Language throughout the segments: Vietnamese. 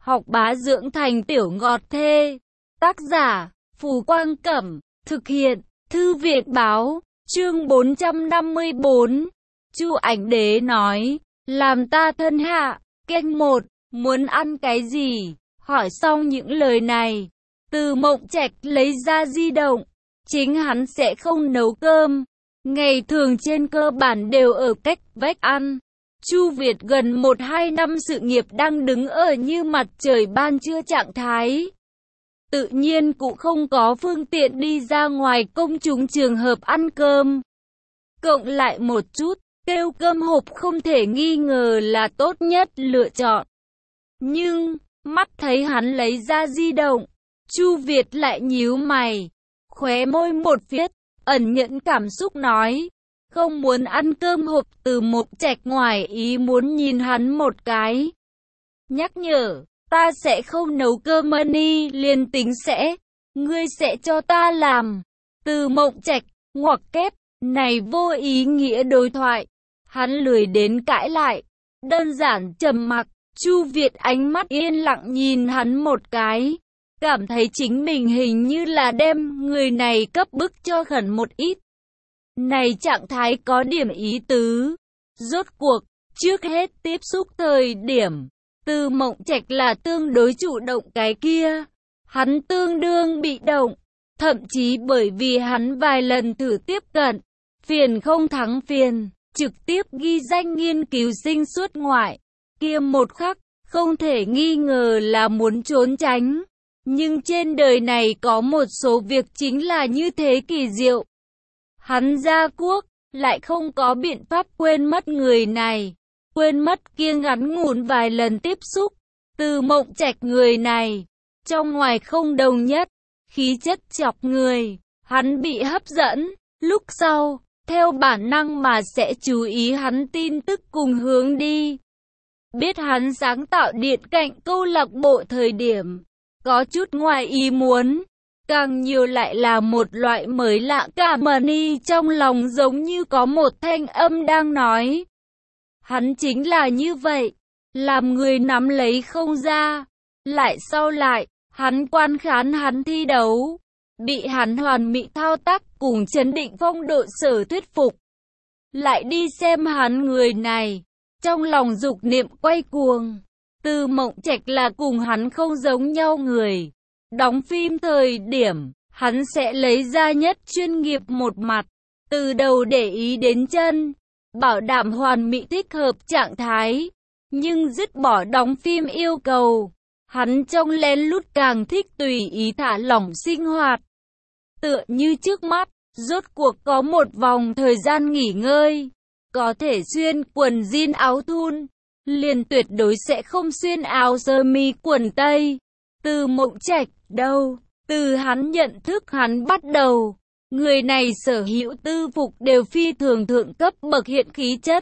học bá dưỡng thành tiểu ngọt thê. Tác giả, Phù Quang Cẩm, thực hiện, Thư viện Báo, chương 454. Chu Ảnh Đế nói, làm ta thân hạ, canh một, muốn ăn cái gì? Hỏi xong những lời này, Từ Mộng Trạch lấy ra di động, chính hắn sẽ không nấu cơm, ngày thường trên cơ bản đều ở cách vách ăn. Chu Việt gần 1-2 năm sự nghiệp đang đứng ở như mặt trời ban trưa trạng thái. Tự nhiên cũng không có phương tiện đi ra ngoài công chúng trường hợp ăn cơm. Cộng lại một chút, kêu cơm hộp không thể nghi ngờ là tốt nhất lựa chọn. Nhưng, mắt thấy hắn lấy ra di động, Chu Việt lại nhíu mày, khóe môi một phiết, ẩn nhẫn cảm xúc nói, không muốn ăn cơm hộp. Từ Mộng Trạch ngoài ý muốn nhìn hắn một cái. Nhắc nhở, ta sẽ không nấu cơm Mani liền tính sẽ, ngươi sẽ cho ta làm. Từ Mộng Trạch, ngoặc kép, này vô ý nghĩa đối thoại. Hắn lười đến cãi lại, đơn giản trầm mặc. Chu Việt ánh mắt yên lặng nhìn hắn một cái, cảm thấy chính mình hình như là đem người này cấp bức cho khẩn một ít. Này trạng thái có điểm ý tứ. Rốt cuộc, trước hết tiếp xúc thời điểm, Từ Mộng Trạch là tương đối chủ động cái kia. Hắn tương đương bị động, thậm chí bởi vì hắn vài lần thử tiếp cận, phiền không thắng phiền, trực tiếp ghi danh nghiên cứu sinh xuất ngoại. Kia một khắc, không thể nghi ngờ là muốn trốn tránh. Nhưng trên đời này có một số việc chính là như thế kỳ diệu. Hắn ra quốc, lại không có biện pháp quên mất người này, quên mất kia ngắn ngủn vài lần tiếp xúc. Từ Mộng Trạch người này, trong ngoài không đồng nhất, khí chất chọc người, hắn bị hấp dẫn, lúc sau, theo bản năng mà sẽ chú ý hắn tin tức cùng hướng đi. Biết hắn sáng tạo điện cạnh câu lạc bộ thời điểm, có chút ngoài ý muốn. Càng nhiều lại là một loại mới lạ cả Mani trong lòng giống như có một thanh âm đang nói. Hắn chính là như vậy, làm người nắm lấy không ra. Lại sau lại, hắn quan khán hắn thi đấu, bị hắn hoàn mỹ thao tác cùng chấn định phong độ sở thuyết phục. Lại đi xem hắn người này, trong lòng dục niệm quay cuồng. Từ Mộng Trạch là cùng hắn không giống nhau người. Đóng phim thời điểm, hắn sẽ lấy ra nhất chuyên nghiệp một mặt, từ đầu để ý đến chân, bảo đảm hoàn mỹ thích hợp trạng thái. Nhưng dứt bỏ đóng phim yêu cầu, hắn trong lén lút càng thích tùy ý thả lỏng sinh hoạt. Tựa như trước mắt, rốt cuộc có một vòng thời gian nghỉ ngơi, có thể xuyên quần jean áo thun, liền tuyệt đối sẽ không xuyên áo sơ mi quần tây. Từ Mộng Trạch đâu, từ hắn nhận thức hắn bắt đầu, người này sở hữu tư phục đều phi thường thượng cấp bậc hiện khí chất.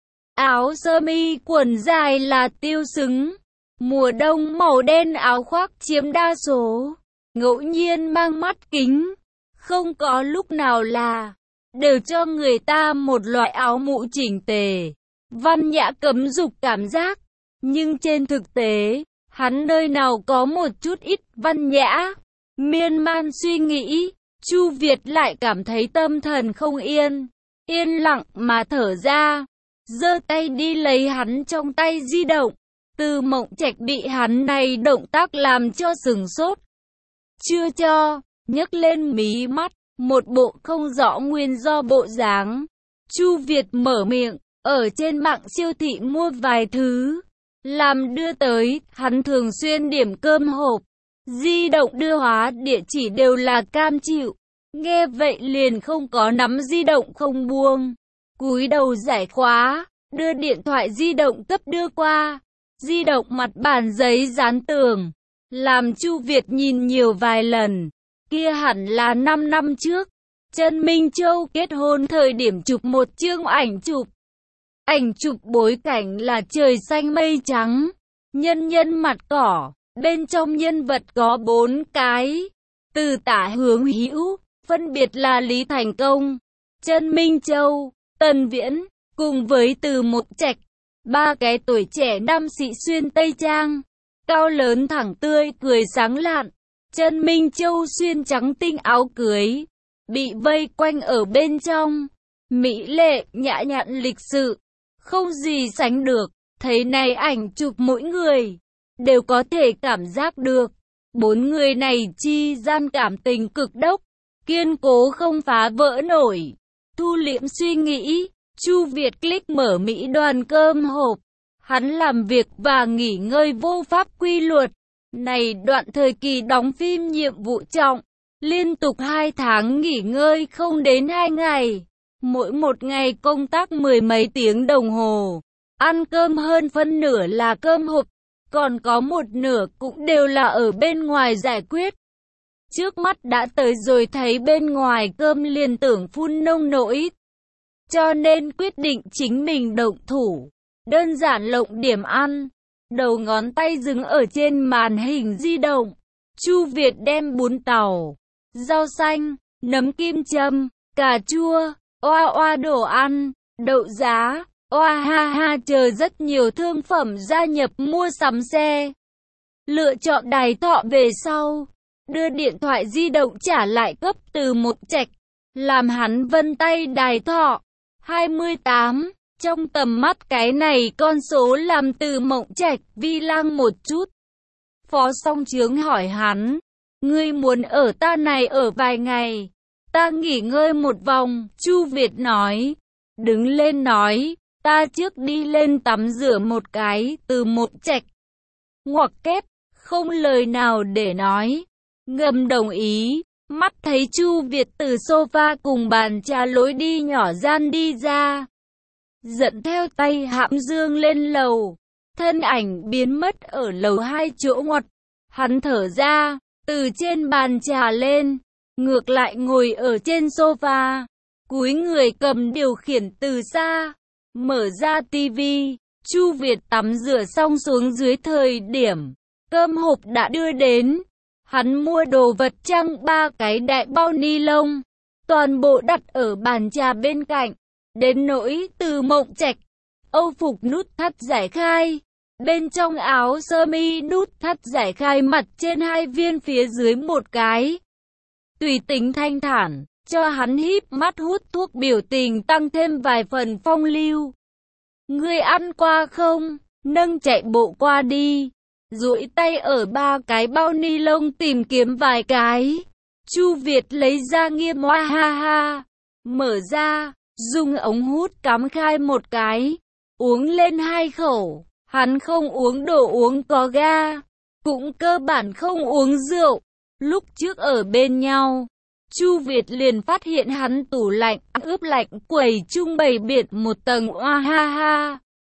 Áo sơ mi quần dài là tiêu xứng, mùa đông màu đen áo khoác chiếm đa số, ngẫu nhiên mang mắt kính, không có lúc nào là, đều cho người ta một loại áo mũ chỉnh tề, văn nhã cấm dục cảm giác. Nhưng trên thực tế, hắn nơi nào có một chút ít văn nhã. Miên man suy nghĩ, Chu Việt lại cảm thấy tâm thần không yên, yên lặng mà thở ra, giơ tay đi lấy hắn trong tay di động. Từ Mộng Trạch bị hắn này động tác làm cho sửng sốt. Chưa cho, nhấc lên mí mắt, một bộ không rõ nguyên do bộ dáng. Chu Việt mở miệng, ở trên mạng siêu thị mua vài thứ, làm đưa tới. Hắn thường xuyên điểm cơm hộp, di động đưa hóa địa chỉ đều là cam chịu. Nghe vậy liền không có nắm di động không buông, cúi đầu giải khóa, đưa điện thoại di động cấp đưa qua. Di động mặt bàn giấy dán tường, làm Chu Việt nhìn nhiều vài lần. Kia hẳn là 5 năm trước, Trần Minh Châu kết hôn thời điểm chụp một chương ảnh chụp. Ảnh chụp bối cảnh là trời xanh mây trắng, nhân nhân mặt cỏ, bên trong nhân vật có 4 cái. Từ tả hướng hữu, phân biệt là Lý Thành Công, Trần Minh Châu, Tần Viễn, cùng với Từ Mộng Trạch. 3 cái tuổi trẻ nam sĩ xuyên tây trang, cao lớn thẳng tươi cười sáng lạn. Chân Minh Châu xuyên trắng tinh áo cưới, bị vây quanh ở bên trong. Mỹ lệ, nhã nhặn lịch sự, không gì sánh được. Thấy này ảnh chụp mỗi người đều có thể cảm giác được. Bốn người này chi gian cảm tình cực đốc, kiên cố không phá vỡ nổi. Thu liễm suy nghĩ, Chu Việt click mở Mỹ đoàn cơm hộp. Hắn làm việc và nghỉ ngơi vô pháp quy luật. Này đoạn thời kỳ đóng phim nhiệm vụ trọng, liên tục 2 tháng nghỉ ngơi không đến 2 ngày. Mỗi một ngày công tác 10 mấy tiếng đồng hồ. Ăn cơm hơn phân nửa là cơm hộp, còn có một nửa cũng đều là ở bên ngoài giải quyết. Trước mắt đã tới rồi thấy bên ngoài cơm liền tưởng phun nông nỗi. Cho nên quyết định chính mình động thủ. Đơn giản lộng điểm ăn. Đầu ngón tay dừng ở trên màn hình di động. Chu Việt đem bún tàu, rau xanh, nấm kim châm, cà chua, oa oa đồ ăn, đậu giá, oa ha ha chờ rất nhiều thương phẩm gia nhập mua sắm xe. Lựa chọn Đài Thọ về sau, đưa điện thoại di động trả lại cấp Từ Mộng Trạch, làm hắn vân tay Đài Thọ. 28, trong tầm mắt cái này con số làm Từ Mộng Trạch vi lăng một chút. Phó Song Trướng hỏi hắn, ngươi muốn ở ta này ở vài ngày, ta nghỉ ngơi một vòng. Chu Việt nói, đứng lên nói, ta trước đi lên tắm rửa một cái. Từ Mộng Trạch ngoặc kép, không lời nào để nói, ngầm đồng ý. Mắt thấy Chu Việt từ sofa cùng bàn trà lối đi nhỏ gian đi ra, dẫn theo tay hãm dương lên lầu, thân ảnh biến mất ở lầu 2 chỗ ngoặt. Hắn thở ra, từ trên bàn trà lên, ngược lại ngồi ở trên sofa, cúi người cầm điều khiển từ xa, mở ra tivi. Chu Việt tắm rửa xong xuống dưới thời điểm cơm hộp đã đưa đến. Hắn mua đồ vật trăng 3 cái đại bao ni lông, toàn bộ đặt ở bàn trà bên cạnh. Đến nỗi Từ Mộng Trạch, âu phục nút thắt giải khai, bên trong áo sơ mi nút thắt giải khai, mặt trên 2 viên phía dưới 1 cái. Tùy tính thanh thản, cho hắn híp mắt hút thuốc biểu tình tăng thêm vài phần phong lưu. Ngươi ăn qua không? Nâng chạy bộ qua đi. Duỗi tay ở 3 cái bao ni lông tìm kiếm vài cái. Chu Việt lấy ra nghiêm hoa ha ha, mở ra, dùng ống hút cắm khai 1 cái, uống lên 2 khẩu. Hắn không uống đồ uống có ga, cũng cơ bản không uống rượu. Lúc trước ở bên nhau, Chu Việt liền phát hiện hắn tủ lạnh, ướp lạnh quầy trung bày biệt một tầng oa ha ha.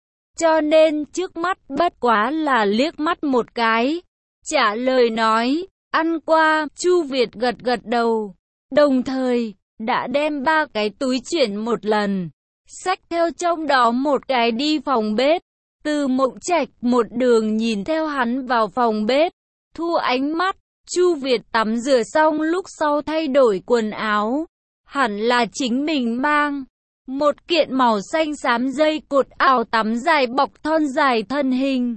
Cho nên trước mắt bất quá là liếc mắt một cái, trả lời nói, ăn qua. Chu Việt gật gật đầu, đồng thời đã đem 3 cái túi chuyển một lần, xách theo trong đó 1 cái đi phòng bếp. Từ Mộng Trạch một đường nhìn theo hắn vào phòng bếp, thu ánh mắt. Chu Việt tắm rửa xong lúc sau thay đổi quần áo, hẳn là chính mình mang. 1 kiện màu xanh xám dây cột áo tắm dài bọc thon dài thân hình.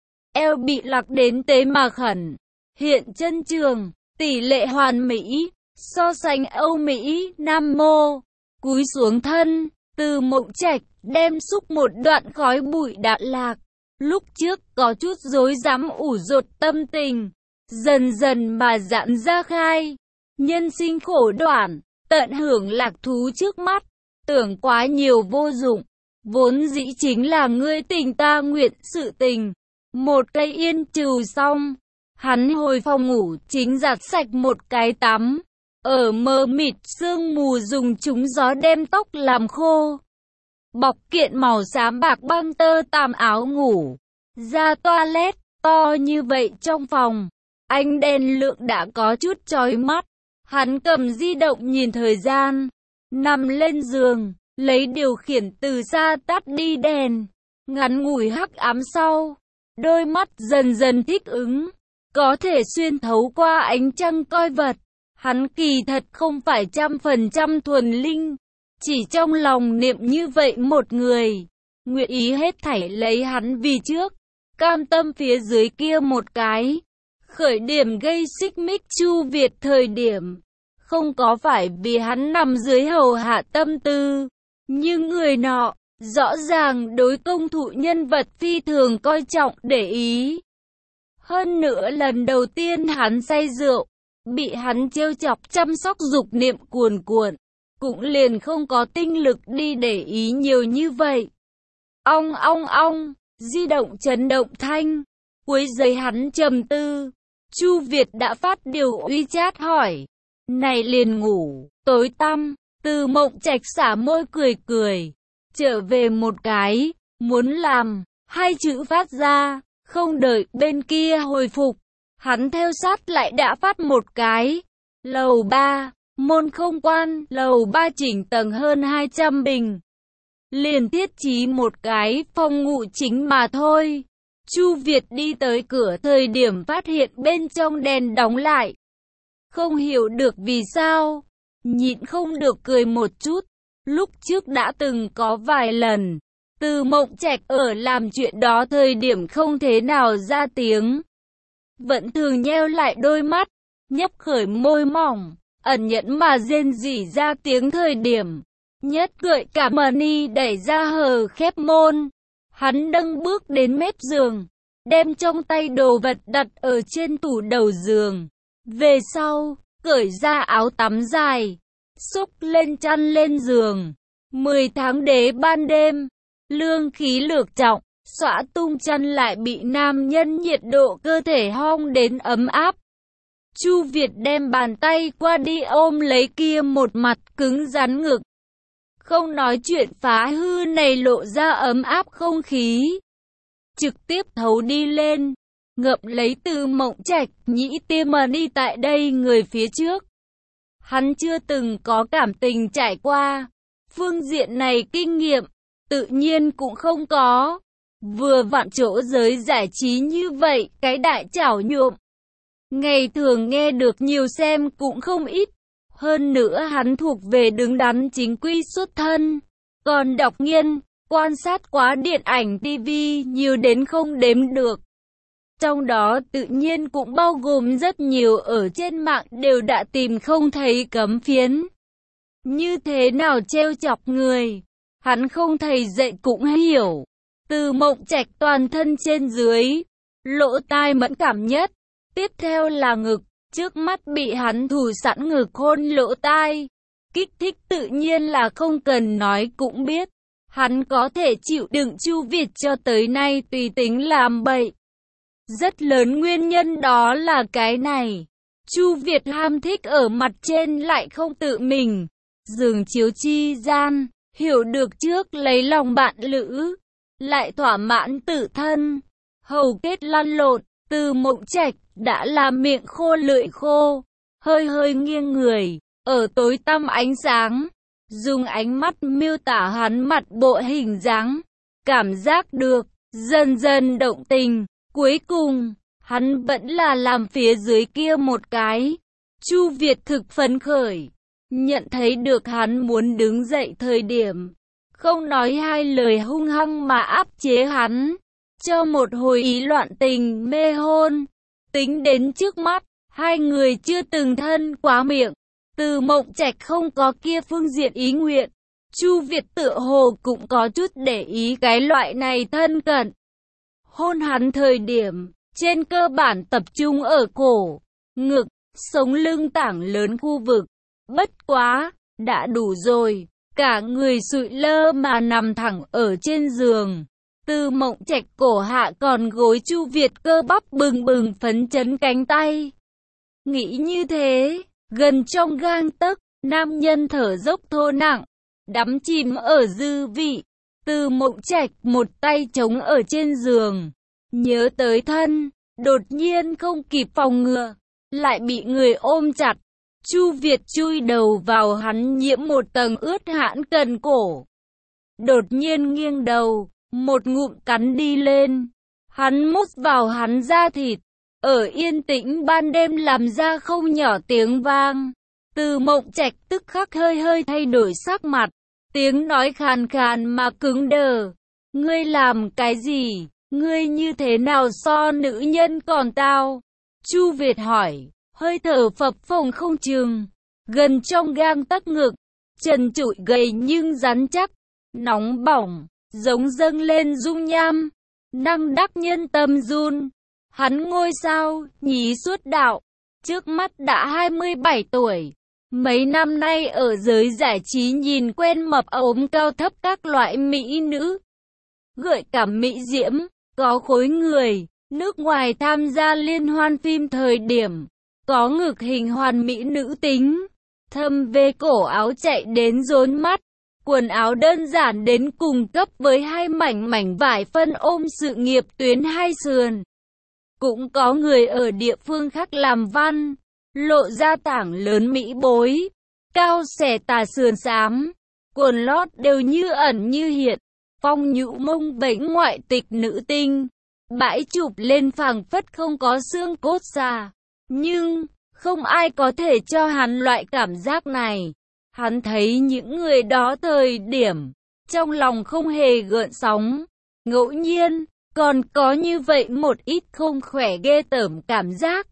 Eo bị lặc đến tế mà khẩn, hiện chân trường, tỷ lệ hoàn mỹ, so sánh Âu Mỹ, Nam Mô. Cúi xuống thân, Từ Mộng Trạch đem xúc một đoạn khói bụi đạn lạc. Lúc trước có chút rối rắm ủ rột tâm tình, dần dần mà giãn ra khai. Nhân sinh khổ đoạn, tận hưởng lạc thú trước mắt. Tưởng quá nhiều vô dụng, vốn dĩ chính là ngươi tình ta nguyện sự tình. 1 cây yên trừ xong, hắn hồi phòng ngủ chính giặt sạch 1 cái tắm. Ở mờ mịt sương mù dùng trúng gió đem tóc làm khô. Bọc kiện màu xám bạc băng tơ tằm áo ngủ, ra toilet. To như vậy trong phòng, ánh đèn lượng đã có chút chói mắt. Hắn cầm di động nhìn thời gian, nằm lên giường, lấy điều khiển từ xa tắt đi đèn. Ngắn ngủi hắc ám sau, đôi mắt dần dần thích ứng, có thể xuyên thấu qua ánh trăng coi vật. Hắn kỳ thật không phải 100% thuần linh, chỉ trong lòng niệm như vậy một người, nguyện ý hết thảy lấy hắn vì trước. cam tâm phía dưới kia một cái. Khởi điểm gây xích mích Chu Việt thời điểm, không có phải vì hắn nằm dưới hầu hạ tâm tư, nhưng người nọ, rõ ràng đối công thụ nhân vật phi thường coi trọng để ý. Hơn nữa lần đầu tiên hắn say rượu, bị hắn trêu chọc chăm sóc dục niệm cuồn cuộn, cũng liền không có tinh lực đi để ý nhiều như vậy. Ong ong ong, di động chấn động thanh, cuối giây hắn trầm tư, Chu Việt đã phát điều WeChat hỏi, này liền ngủ, tối tăm, Từ Mộng Trạch xả môi cười cười, trở về một cái, muốn làm, hai chữ phát ra, không đợi bên kia hồi phục, hắn theo sát lại đã phát một cái, lầu 3, môn không quan, lầu 3 chỉnh tầng hơn 200 bình. Liền thiết trí một cái phòng ngủ chính mà thôi. Chu Việt đi tới cửa thời điểm phát hiện bên trong đèn đóng lại. Không hiểu được vì sao, nhịn không được cười một chút. Lúc trước đã từng có vài lần, Từ Mộng Trạch ở làm chuyện đó thời điểm không thế nào ra tiếng. Vẫn thường nheo lại đôi mắt, nhấp khởi môi mỏng, ẩn nhẫn mà rên rỉ ra tiếng thời điểm. Nhất gợi cả Mani đẩy ra hờ khép môn. Hắn nâng bước đến mép giường, đem trong tay đồ vật đặt ở trên tủ đầu giường. Về sau, cởi ra áo tắm dài, xúc lên chăn lên giường. 10 tháng đế ban đêm, lương khí lược trọng, xõa tung chăn lại bị nam nhân nhiệt độ cơ thể hong đến ấm áp. Chu Việt đem bàn tay qua đi ôm lấy kia một mặt cứng rắn ngực. Không nói chuyện phá hư này lộ ra ấm áp không khí. Trực tiếp thấu đi lên, ngậm lấy Từ Mộng Trạch, nhĩ tiêm mà đi tại đây người phía trước. Hắn chưa từng có cảm tình trải qua, phương diện này kinh nghiệm, tự nhiên cũng không có. Vừa vặn chỗ giới giải trí như vậy, cái đại chảo nhuộm. Ngày thường nghe được nhiều xem cũng không ít. Hơn nữa hắn thuộc về đứng đắn chính quy xuất thân, còn đọc nghiên, quan sát quá điện ảnh TV nhiều đến không đếm được. Trong đó tự nhiên cũng bao gồm rất nhiều ở trên mạng đều đã tìm không thấy cấm phiến. Như thế nào trêu chọc người, hắn không thầy dạy cũng hiểu. Từ Mộng Trạch toàn thân trên dưới, lỗ tai mẫn cảm nhất, tiếp theo là ngực. Trước mắt bị hắn thủ sẵn ngực hôn lỗ tai, kích thích tự nhiên là không cần nói cũng biết. Hắn có thể chịu đựng Chu Việt cho tới nay tùy tính làm bậy. Rất lớn nguyên nhân đó là cái này. Chu Việt ham thích ở mặt trên lại không tự mình. Giường chiếu chi gian, hiểu được trước lấy lòng bạn lữ, lại thỏa mãn tự thân. Hầu kết lăn lộn, Từ Mộng Trạch đã làm miệng khô lưỡi khô, hơi hơi nghiêng người, ở tối tăm ánh sáng, dùng ánh mắt miêu tả hắn mặt bộ hình dáng, cảm giác được, dần dần động tình, cuối cùng, hắn vẫn là làm phía dưới kia một cái. Chu Việt thực phấn khởi, nhận thấy được hắn muốn đứng dậy thời điểm, không nói hai lời hung hăng mà áp chế hắn, cho một hồi ý loạn tình mê hôn. Tính đến trước mắt, hai người chưa từng thân quá miệng, Từ Mộng Trạch không có kia phương diện ý nguyện. Chu Việt tựa hồ cũng có chút để ý cái loại này thân cận. Hôn hắn thời điểm, trên cơ bản tập trung ở cổ, ngực, sống lưng tảng lớn khu vực. Bất quá, đã đủ rồi, cả người sụi lơ mà nằm thẳng ở trên giường. Từ Mộng Trạch cổ hạ còn gối Chu Việt cơ bắp bừng bừng phấn chấn cánh tay. Nghĩ như thế, gần trong gang tấc, nam nhân thở dốc thô nặng, đắm chìm ở dư vị. Từ Mộng Trạch một tay chống ở trên giường, nhớ tới thân, đột nhiên không kịp phòng ngừa, lại bị người ôm chặt. Chu Việt chui đầu vào hắn nhiễm một tầng ướt hãn cần cổ. Đột nhiên nghiêng đầu, một ngụm cắn đi lên. Hắn mút vào hắn da thịt, ở yên tĩnh ban đêm làm ra không nhỏ tiếng vang. Từ Mộng Trạch tức khắc hơi hơi thay đổi sắc mặt, tiếng nói khàn khàn mà cứng đờ. Ngươi làm cái gì? Ngươi như thế nào so nữ nhân còn tao? Chu Việt hỏi, hơi thở phập phồng không chừng, gần trong gang tấc ngực, trần trụi gầy nhưng rắn chắc, nóng bỏng, giống dâng lên dung nham, năng đắc nhân tâm run. Hắn ngôi sao, nhí suốt đạo, trước mắt đã 27 tuổi. Mấy năm nay ở giới giải trí nhìn quen mập ốm cao thấp các loại mỹ nữ. Gợi cảm mỹ diễm, có khối người, nước ngoài tham gia liên hoan phim thời điểm, có ngực hình hoàn mỹ nữ tính, thâm về cổ áo chạy đến rốn mắt, quần áo đơn giản đến cùng cấp với hai mảnh vải phân ôm sự nghiệp tuyến hai sườn. Cũng có người ở địa phương khác làm văn, lộ ra tảng lớn mỹ bối, cao xẻ tà sườn xám, quần lót đều như ẩn như hiện, phong nhũ mông bẫy ngoại tịch nữ tinh, bãi chụp lên phảng phất không có xương cốt xa. Nhưng, không ai có thể cho hắn loại cảm giác này. Hắn thấy những người đó thời điểm, trong lòng không hề gợn sóng. Ngẫu nhiên, còn có như vậy một ít không khỏe ghê tởm cảm giác.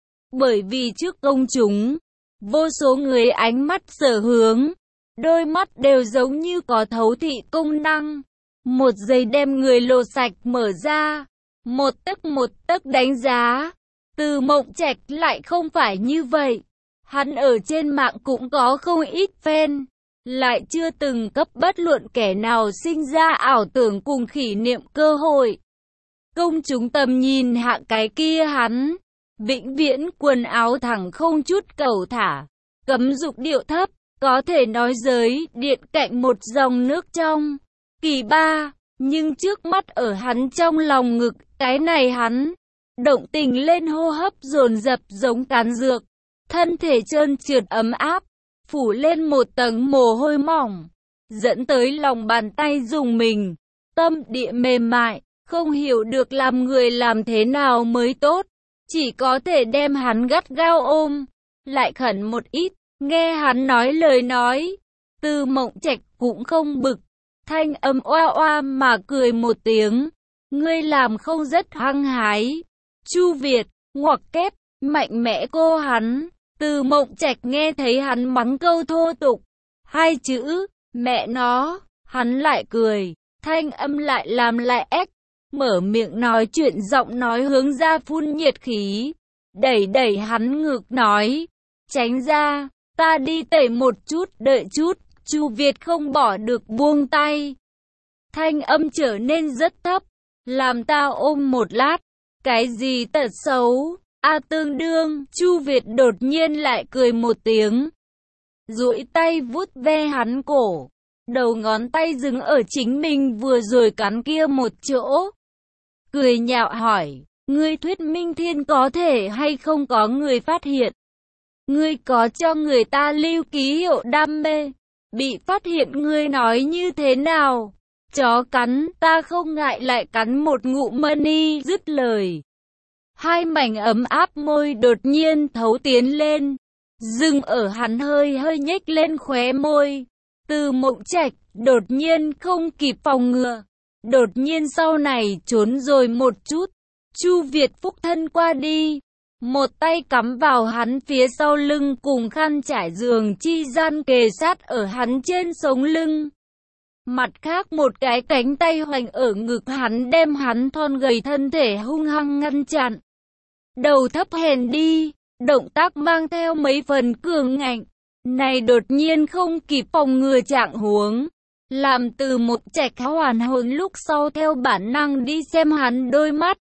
Bởi vì trước công chúng, vô số người ánh mắt sở hướng, đôi mắt đều giống như có thấu thị công năng. Một giây đem người lột sạch mở ra, một tấc đánh giá. Từ Mộng Trạch lại không phải như vậy. Hắn ở trên mạng cũng có không ít fan, lại chưa từng cấp bất luận kẻ nào sinh ra ảo tưởng cùng kỷ niệm cơ hội. Công chúng tầm nhìn hạng cái kia hắn, vĩnh viễn quần áo thẳng không chút cẩu thả, cấm dục điệu thấp, có thể nói giới điện cạnh một dòng nước trong. Kỳ ba, nhưng trước mắt ở hắn trong lòng ngực, cái này hắn, động tình lên hô hấp dồn dập giống cán dược, thân thể trơn trượt ấm áp, phủ lên một tầng mồ hôi mỏng, dẫn tới lòng bàn tay dùng mình, tâm địa mềm mại, không hiểu được làm người làm thế nào mới tốt, chỉ có thể đem hắn gắt gao ôm, lại khẩn một ít, nghe hắn nói lời nói. Từ Mộng Trạch cũng không bực, thanh âm oa oa mà cười một tiếng, ngươi làm không rất hăng hái. Chu Việt, ngoặc kép, mạnh mẽ cô hắn. Từ Mộng Trạch nghe thấy hắn mắng câu thô tục, hai chữ, mẹ nó, hắn lại cười, thanh âm lại làm lại ếch, mở miệng nói chuyện giọng nói hướng ra phun nhiệt khí, đẩy hắn ngược nói, tránh ra, ta đi tẩy một chút, đợi chút. Chu Việt không bỏ được buông tay, thanh âm trở nên rất thấp, làm ta ôm một lát. Cái gì tật xấu? Tương đương, Chu Việt đột nhiên lại cười một tiếng, duỗi tay vuốt ve hắn cổ, đầu ngón tay dừng ở chính mình vừa rồi cắn kia một chỗ. Cười nhạo hỏi, ngươi thuyết minh thiên có thể hay không có người phát hiện? Ngươi có cho người ta lưu ký hiệu đam mê, bị phát hiện ngươi nói như thế nào? Chó cắn, ta không ngại lại cắn một ngụm mani. Dứt lời, hai mảnh ấm áp môi đột nhiên thấu tiến lên, dừng ở hắn hơi nhếch lên khóe môi. Từ Mộng Trạch đột nhiên không kịp phòng ngừa, đột nhiên sau này trốn rồi một chút. Chu Việt phúc thân qua đi, một tay cắm vào hắn phía sau lưng cùng khăn trải giường chi gian kề sát ở hắn trên sống lưng. Mặt khác một cái cánh tay hoành ở ngực hắn đem hắn thon gầy thân thể hung hăng ngăn chặn. Đầu thấp hèn đi, động tác mang theo mấy phần cường ngạnh. Này đột nhiên không kịp phòng ngừa trạng huống, làm Từ Mộng Trạch hoàn hồn lúc sau theo bản năng đi xem hắn đôi mắt.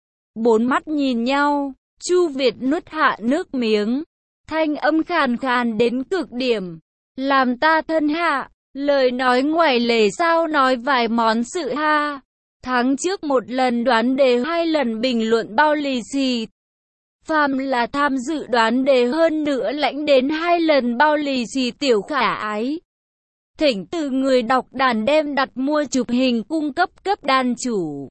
Bốn mắt nhìn nhau, Chu Việt nuốt hạ nước miếng, thanh âm khàn khàn đến cực điểm, làm ta thân hạ. Lời nói ngoài lề sao nói vài món sự ha. Tháng trước một lần đoán đề, hai lần bình luận bao lì xì. Phàm là tham dự đoán đề hơn nữa lãnh đến hai lần bao lì xì tiểu khả ái. Thỉnh từ người đọc đàn đem đặt mua chụp hình cung cấp đàn chủ.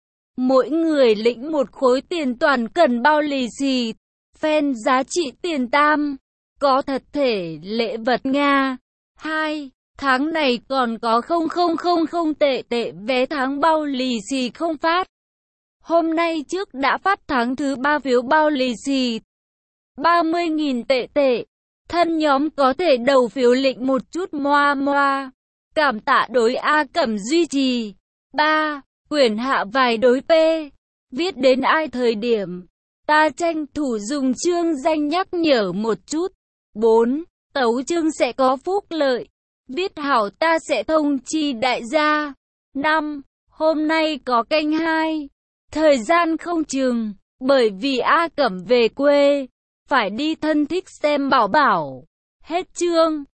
Mỗi người lĩnh một khối tiền toàn cần bao lì xì. Fan giá trị tiền tam. Có thật thể lễ vật Nga. 2. Tháng này còn có 0,000 tệ vé tháng bao lì xì không phát. Hôm nay trước đã phát tháng thứ 3 phiếu bao lì xì 30.000 tệ tệ. Thân nhóm có thể đầu phiếu lịnh một chút moa moa. Cảm tạ đối A Cẩm duy trì. 3. Quyển hạ vài đối P. Viết đến ai thời điểm. Ta tranh thủ dùng chương danh nhắc nhở một chút. 4. Tấu chương sẽ có phúc lợi. Viết hảo ta sẽ thông chi đại gia. 5. Hôm nay có canh 2. Thời gian không chừng, bởi vì A Cẩm về quê, phải đi thân thích xem bảo bảo. Hết chương.